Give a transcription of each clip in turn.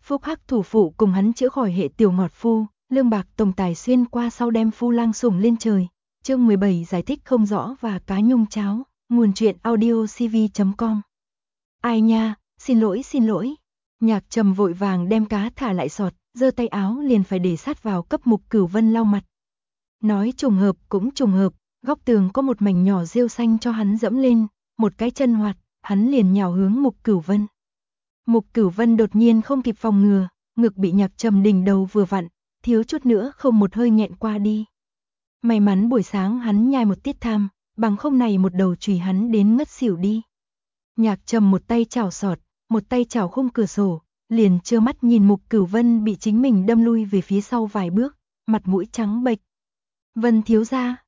Phúc Hắc thủ phụ cùng hắn chữa khỏi hệ tiểu ngọt phu, lương bạc tổng tài xuyên qua sau đem phu lang sủng lên trời. Chương 17 giải thích không rõ và cá nhung cháo, nguồn truyện audiocv.com. Ai nha, xin lỗi. Nhạc Trầm vội vàng đem cá thả lại sọt, giơ tay áo liền phải để sát vào cấp Mục Cửu Vân lau mặt. Nói trùng hợp cũng trùng hợp, góc tường có một mảnh nhỏ rêu xanh cho hắn dẫm lên, một cái chân hoạt, hắn liền nhào hướng Mục Cửu Vân. Mục Cửu Vân đột nhiên không kịp phòng ngừa, ngực bị Nhạc Trầm đỉnh đầu vừa vặn, thiếu chút nữa không một hơi nghẹn qua đi. May mắn buổi sáng hắn nhai một tiết tham, bằng không này một đầu chùy hắn đến ngất xỉu đi. Nhạc Trầm một tay chảo sọt, một tay chảo khung cửa sổ, liền trơ mắt nhìn Mục Cửu Vân bị chính mình đâm lui về phía sau vài bước, mặt mũi trắng bệch. Vân thiếu gia,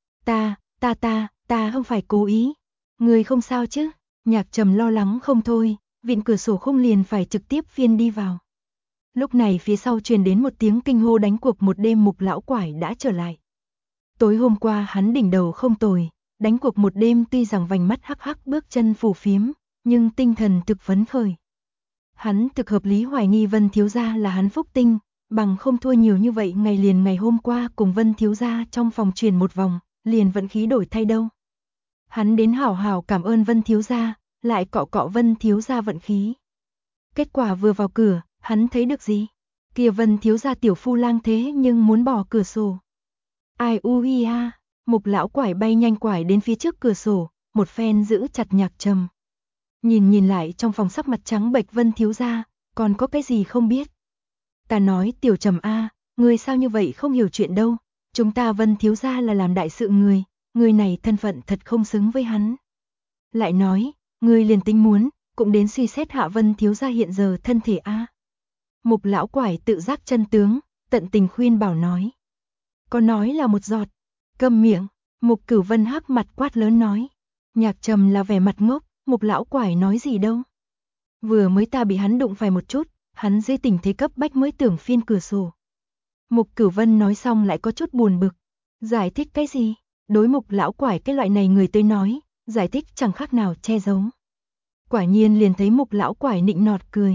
ta không phải cố ý. Người không sao chứ? Nhạc Trầm lo lắng không thôi, vịn cửa sổ khung liền phải trực tiếp phiên đi vào. Lúc này phía sau truyền đến một tiếng kinh hô đánh cuộc một đêm Mục lão quải đã trở lại. Tối hôm qua hắn đỉnh đầu không tồi, đánh cuộc một đêm tuy rằng vành mắt hắc hắc bước chân phù phiếm, nhưng tinh thần thực phấn khởi. Hắn thực hợp lý hoài nghi Vân thiếu gia là hắn phúc tinh, bằng không thua nhiều như vậy ngày liền ngày hôm qua cùng Vân thiếu gia trong phòng truyền một vòng, liền vận khí đổi thay đâu. Hắn đến hảo hảo cảm ơn Vân thiếu gia, lại cọ cọ Vân thiếu gia vận khí. Kết quả vừa vào cửa, hắn thấy được gì? Kia Vân thiếu gia tiểu phu lang thế nhưng muốn bỏ cửa sổ. Ai ui a, Mục lão quải bay nhanh quải đến phía trước cửa sổ, một phen giữ chặt Nhạc Trầm. Nhìn lại trong phòng sắc mặt trắng bệch Vân thiếu gia, còn có cái gì không biết? Ta nói tiểu Trầm a, ngươi sao như vậy không hiểu chuyện đâu, chúng ta Vân thiếu gia là làm đại sự người này thân phận thật không xứng với hắn. Lại nói, ngươi liền tính muốn, cũng đến suy xét hạ Vân thiếu gia hiện giờ thân thể a. Mục lão quải tự giác chân tướng, tận tình khuyên bảo nói. Có nói là một giọt, câm miệng, Mục Cửu Vân hắc mặt quát lớn nói. Nhạc Trầm là vẻ mặt ngốc, Mục lão quải nói gì đâu. Vừa mới ta bị hắn đụng phải một chút, hắn dưới tình thế cấp bách mới tưởng phiên cửa sổ. Mục Cửu Vân nói xong lại có chút buồn bực. Giải thích cái gì? Đối Mục lão quải cái loại này người tới nói, giải thích chẳng khác nào che giấu. Quả nhiên liền thấy Mục lão quải nịnh nọt cười.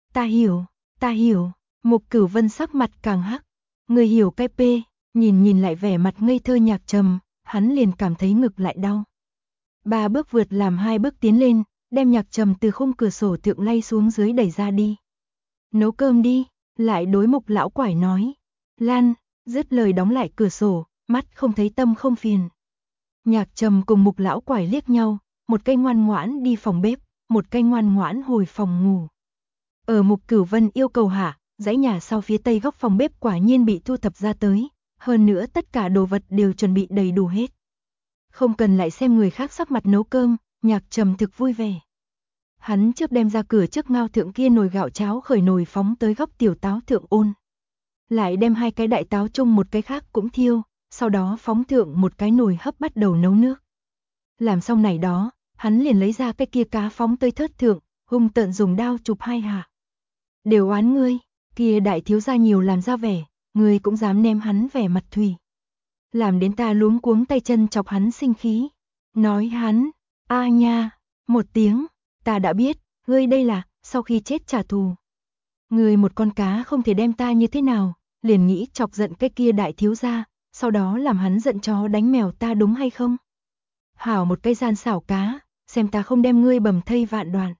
Ta hiểu, Mục Cửu Vân sắc mặt càng hắc. Người hiểu cái pê, nhìn lại vẻ mặt ngây thơ Nhạc Trầm, hắn liền cảm thấy ngực lại đau. 3 bước vượt làm 2 bước tiến lên, đem Nhạc Trầm từ khung cửa sổ thượng lay xuống dưới đẩy ra đi. Nấu cơm đi, lại đối Mục lão quải nói. Lan, dứt lời đóng lại cửa sổ, mắt không thấy tâm không phiền. Nhạc Trầm cùng Mục lão quải liếc nhau, một cây ngoan ngoãn đi phòng bếp, một cây ngoan ngoãn hồi phòng ngủ. Ở Mục Cửu Vân yêu cầu hạ, dãy nhà sau phía tây góc phòng bếp quả nhiên bị thu thập ra tới, hơn nữa tất cả đồ vật đều chuẩn bị đầy đủ hết. Không cần lại xem người khác sắc mặt nấu cơm, Nhạc Trầm thực vui vẻ. Hắn trước đem ra cửa trước ngao thượng kia nồi gạo cháo khởi nồi phóng tới góc tiểu táo thượng ôn. Lại đem 2 cái đại táo chung một cái khác cũng thiêu, sau đó phóng thượng một cái nồi hấp bắt đầu nấu nước. Làm xong này đó, hắn liền lấy ra cái kia cá phóng tới thớt thượng, hung tợn dùng đao chụp 2 hạ. Đều oán ngươi, kia đại thiếu gia nhiều làm ra vẻ, ngươi cũng dám ném hắn vẻ mặt thủy. Làm đến ta luống cuống tay chân chọc hắn sinh khí. Nói hắn, a nha, một tiếng, ta đã biết, ngươi đây là, sau khi chết trả thù. Ngươi một con cá không thể đem ta như thế nào, liền nghĩ chọc giận cái kia đại thiếu gia, sau đó làm hắn giận chó đánh mèo ta đúng hay không? Hảo một cây gian xảo cá, xem ta không đem ngươi bầm thây vạn đoạn.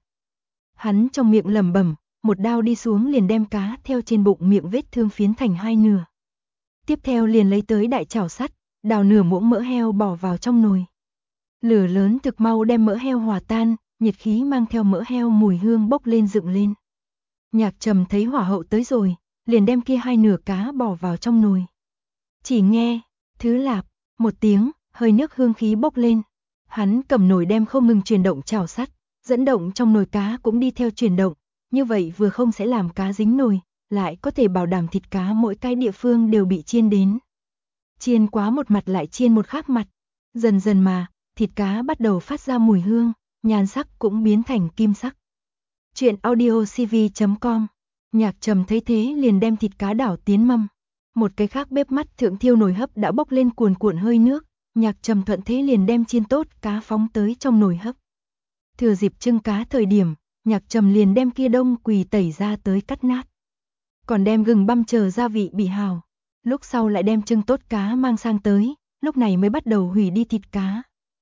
Hắn trong miệng lẩm bẩm, một đao đi xuống liền đem cá theo trên bụng miệng vết thương phiến thành 2 nửa. Tiếp theo liền lấy tới đại chảo sắt, đào nửa muỗng mỡ heo bỏ vào trong nồi. Lửa lớn thực mau đem mỡ heo hòa tan, nhiệt khí mang theo mỡ heo mùi hương bốc lên dựng lên. Nhạc Trầm thấy hỏa hậu tới rồi, liền đem kia 2 nửa cá bỏ vào trong nồi. Chỉ nghe, thứ lạp, một tiếng, hơi nước hương khí bốc lên. Hắn cầm nồi đem không ngừng chuyển động chảo sắt, dẫn động trong nồi cá cũng đi theo chuyển động, như vậy vừa không sẽ làm cá dính nồi, lại có thể bảo đảm thịt cá mỗi cái địa phương đều bị chiên đến. Chiên quá một mặt lại chiên một khác mặt, dần dần mà, thịt cá bắt đầu phát ra mùi hương, nhan sắc cũng biến thành kim sắc. Chuyện audiocv.com. Nhạc Trầm thấy thế liền đem thịt cá đảo tiến mâm. Một cái khác bếp mắt thượng thiêu nồi hấp đã bốc lên cuồn cuộn hơi nước, Nhạc Trầm thuận thế liền đem chiên tốt cá phóng tới trong nồi hấp. Thừa dịp trưng cá thời điểm, Nhạc Trầm liền đem kia đông quỳ tẩy ra tới cắt nát. còn đem gừng băm chờ gia vị bị hào. Lúc sau lại đem trưng tốt cá mang sang tới, lúc này mới bắt đầu hủy đi thịt cá.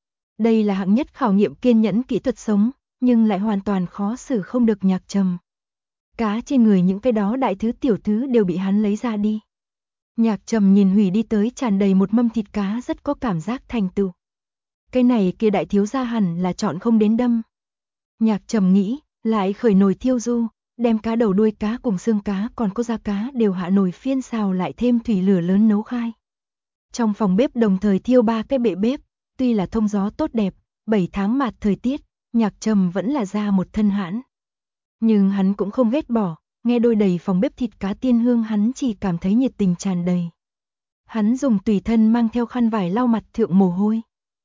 Đây là hạng nhất khảo nghiệm kiên nhẫn kỹ thuật sống, nhưng lại hoàn toàn khó xử không được Nhạc Trầm. Cá trên người những cái đó đại thứ tiểu thứ đều bị hắn lấy ra đi. Nhạc Trầm nhìn hủy đi tới tràn đầy một mâm thịt cá rất có cảm giác thành tựu. Cái này kia đại thiếu gia hẳn là chọn không đến đâm. Nhạc Trầm nghĩ, lại khởi nồi thiêu du, đem cá đầu đuôi cá cùng xương cá còn có da cá đều hạ nồi phiên xào lại thêm thủy lửa lớn nấu khai. Trong phòng bếp đồng thời thiêu 3 cái bệ bếp, tuy là thông gió tốt đẹp, 7 tháng mạt thời tiết, Nhạc Trầm vẫn là ra một thân hãn. Nhưng hắn cũng không ghét bỏ, nghe đôi đầy phòng bếp thịt cá tiên hương hắn chỉ cảm thấy nhiệt tình tràn đầy. Hắn dùng tùy thân mang theo khăn vải lau mặt thượng mồ hôi.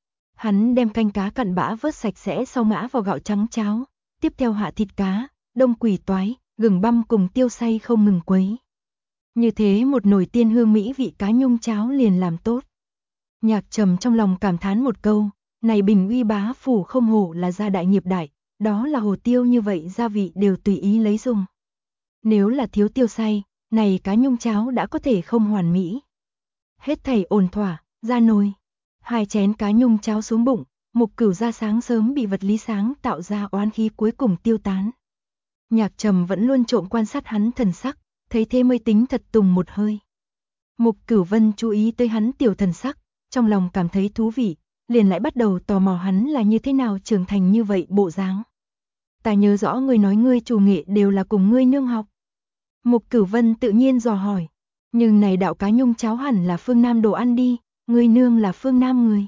Hắn đem canh cá cặn bã vớt sạch sẽ sau ngã vào gạo trắng cháo, tiếp theo hạ thịt cá, đông quỷ toái, gừng băm cùng tiêu xay không ngừng quấy. Như thế một nồi tiên hương mỹ vị cá nhung cháo liền làm tốt. Nhạc Trầm trong lòng cảm thán một câu, này Bình Uy bá phủ không hổ là gia đại nghiệp đại, đó là hồ tiêu như vậy gia vị đều tùy ý lấy dùng. Nếu là thiếu tiêu xay, này cá nhung cháo đã có thể không hoàn mỹ. Hết thảy ổn thỏa, ra nồi. 2 chén cá nhung cháo xuống bụng, Mục Cửu ra sáng sớm bị vật lý sáng tạo ra oán khí cuối cùng tiêu tán. Nhạc Trầm vẫn luôn trộm quan sát hắn thần sắc, thấy thế mới tính thật tùng một hơi. Mục Cửu Vân chú ý tới hắn tiểu thần sắc, trong lòng cảm thấy thú vị, liền lại bắt đầu tò mò hắn là như thế nào trưởng thành như vậy bộ dáng. Ta nhớ rõ ngươi nói ngươi chủ nghệ đều là cùng ngươi nương học. Mục Cửu Vân tự nhiên dò hỏi, nhưng này đạo cá nhung cháo hẳn là phương Nam đồ ăn đi, ngươi nương là phương Nam người.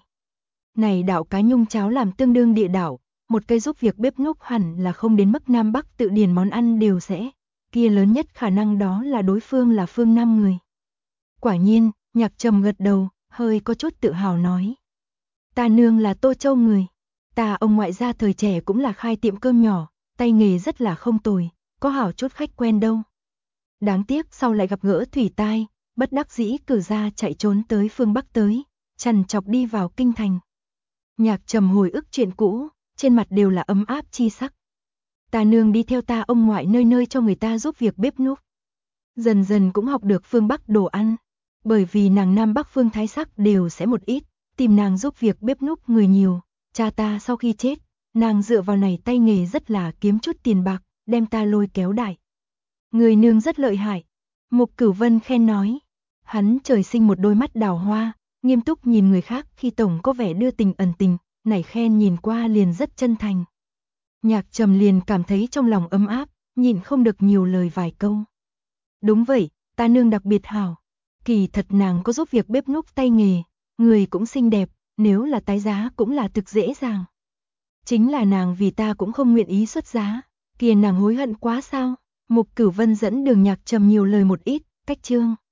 Này đạo cá nhung cháo làm tương đương địa đạo, một cây giúp việc bếp núc hẳn là không đến mức Nam Bắc tự điển món ăn đều sẽ, kia lớn nhất khả năng đó là đối phương là phương Nam người. Quả nhiên, Nhạc Trầm gật đầu, hơi có chút tự hào nói. Ta nương là Tô Châu người, ta ông ngoại gia thời trẻ cũng là khai tiệm cơm nhỏ, tay nghề rất là không tồi, có hảo chút khách quen đâu. Đáng tiếc sau lại gặp gỡ thủy tai, bất đắc dĩ cử ra chạy trốn tới phương Bắc tới, trằn trọc đi vào kinh thành. Nhạc Trầm hồi ức chuyện cũ, trên mặt đều là ấm áp chi sắc. Ta nương đi theo ta ông ngoại nơi nơi cho người ta giúp việc bếp núc. Dần dần cũng học được phương Bắc đồ ăn, bởi vì nàng Nam Bắc phương thái sắc đều sẽ một ít, tìm nàng giúp việc bếp núc người nhiều. Cha ta sau khi chết, nàng dựa vào này tay nghề rất là kiếm chút tiền bạc, đem ta lôi kéo đại. Người nương rất lợi hại. Mục Cửu Vân khen nói. Hắn trời sinh một đôi mắt đào hoa, nghiêm túc nhìn người khác khi tổng có vẻ đưa tình ẩn tình, này khen nhìn qua liền rất chân thành. Nhạc Trầm liền cảm thấy trong lòng ấm áp, nhịn không được nhiều lời vài câu. Đúng vậy, ta nương đặc biệt hảo. Kỳ thật nàng có giúp việc bếp núc tay nghề, người cũng xinh đẹp, nếu là tái giá cũng là thực dễ dàng. Chính là nàng vì ta cũng không nguyện ý xuất giá, kia nàng hối hận quá sao? Mục Cửu Vân dẫn đường Nhạc Trầm nhiều lời một ít, cách chương.